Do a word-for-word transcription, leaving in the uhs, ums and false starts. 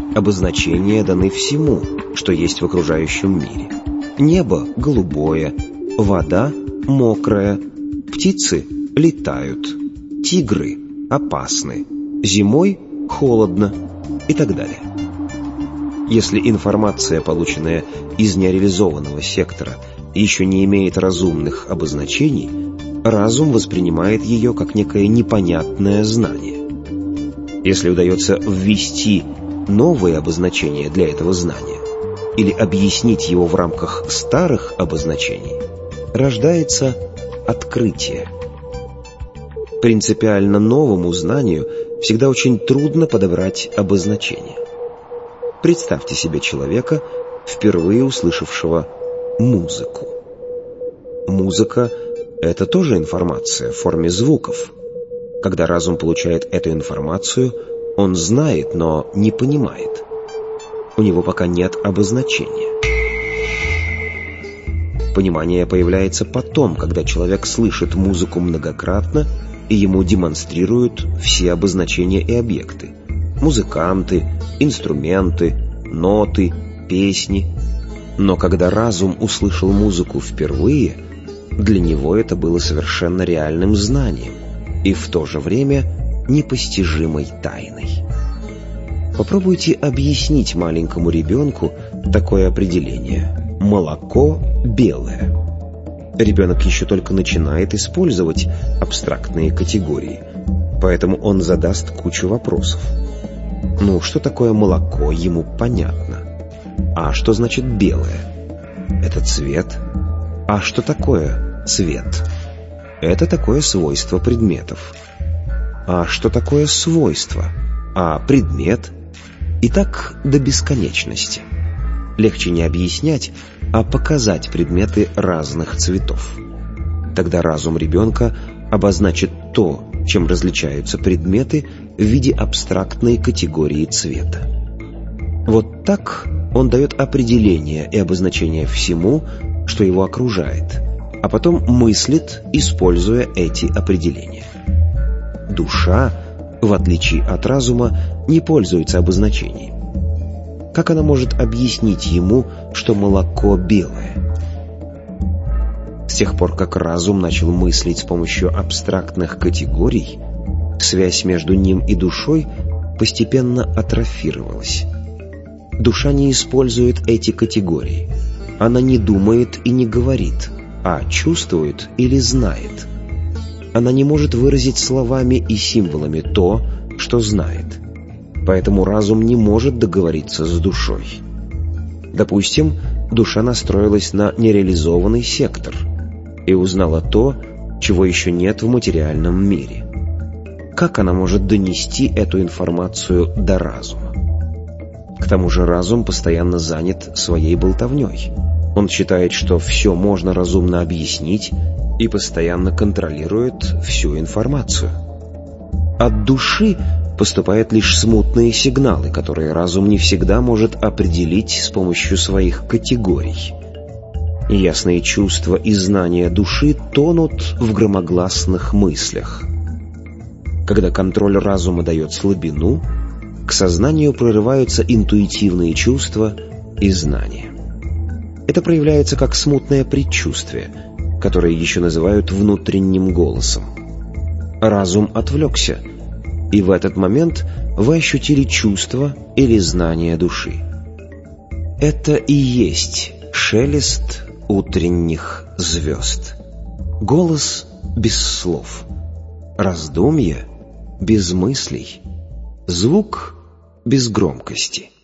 Обозначения даны всему, что есть в окружающем мире. Небо голубое, вода мокрая, птицы летают, тигры опасны, зимой холодно и так далее. Если информация, полученная из нереализованного сектора, еще не имеет разумных обозначений, разум воспринимает ее как некое непонятное знание. Если удается ввести новые обозначения для этого знания или объяснить его в рамках старых обозначений, рождается открытие. Принципиально новому знанию всегда очень трудно подобрать обозначение. Представьте себе человека, впервые услышавшего музыку. Музыка — это тоже информация в форме звуков. Когда разум получает эту информацию, он знает, но не понимает. У него пока нет обозначения. Понимание появляется потом, когда человек слышит музыку многократно, и ему демонстрируют все обозначения и объекты. Музыканты, инструменты, ноты, песни. Но когда разум услышал музыку впервые, для него это было совершенно реальным знанием и в то же время непостижимой тайной. Попробуйте объяснить маленькому ребенку такое определение: молоко белое. Ребенок еще только начинает использовать абстрактные категории, поэтому он задаст кучу вопросов. Ну, что такое молоко, ему понятно. А что значит белое? Это цвет. А что такое цвет? Это такое свойство предметов. А что такое свойство? А предмет? И так до бесконечности. Легче не объяснять, а показать предметы разных цветов. Тогда разум ребенка обозначит то, чем различаются предметы, в виде абстрактной категории цвета. Вот так он дает определение и обозначение всему, что его окружает, а потом мыслит, используя эти определения. Душа, в отличие от разума, не пользуется обозначением. Как она может объяснить ему, что молоко белое? С тех пор, как разум начал мыслить с помощью абстрактных категорий, связь между ним и душой постепенно атрофировалась. Душа не использует эти категории. Она не думает и не говорит, а чувствует или знает. Она не может выразить словами и символами то, что знает. Поэтому разум не может договориться с душой. Допустим, душа настроилась на нереализованный сектор и узнала то, чего еще нет в материальном мире. Как она может донести эту информацию до разума? К тому же разум постоянно занят своей болтовней. Он считает, что все можно разумно объяснить, и постоянно контролирует всю информацию. От души поступают лишь смутные сигналы, которые разум не всегда может определить с помощью своих категорий. Ясные чувства и знания души тонут в громогласных мыслях. Когда контроль разума дает слабину, к сознанию прорываются интуитивные чувства и знания. Это проявляется как смутное предчувствие, которое еще называют внутренним голосом. Разум отвлекся, и в этот момент вы ощутили чувство или знание души. Это и есть шелест утренних звезд. Голос без слов, раздумье без мыслей, звук без громкости.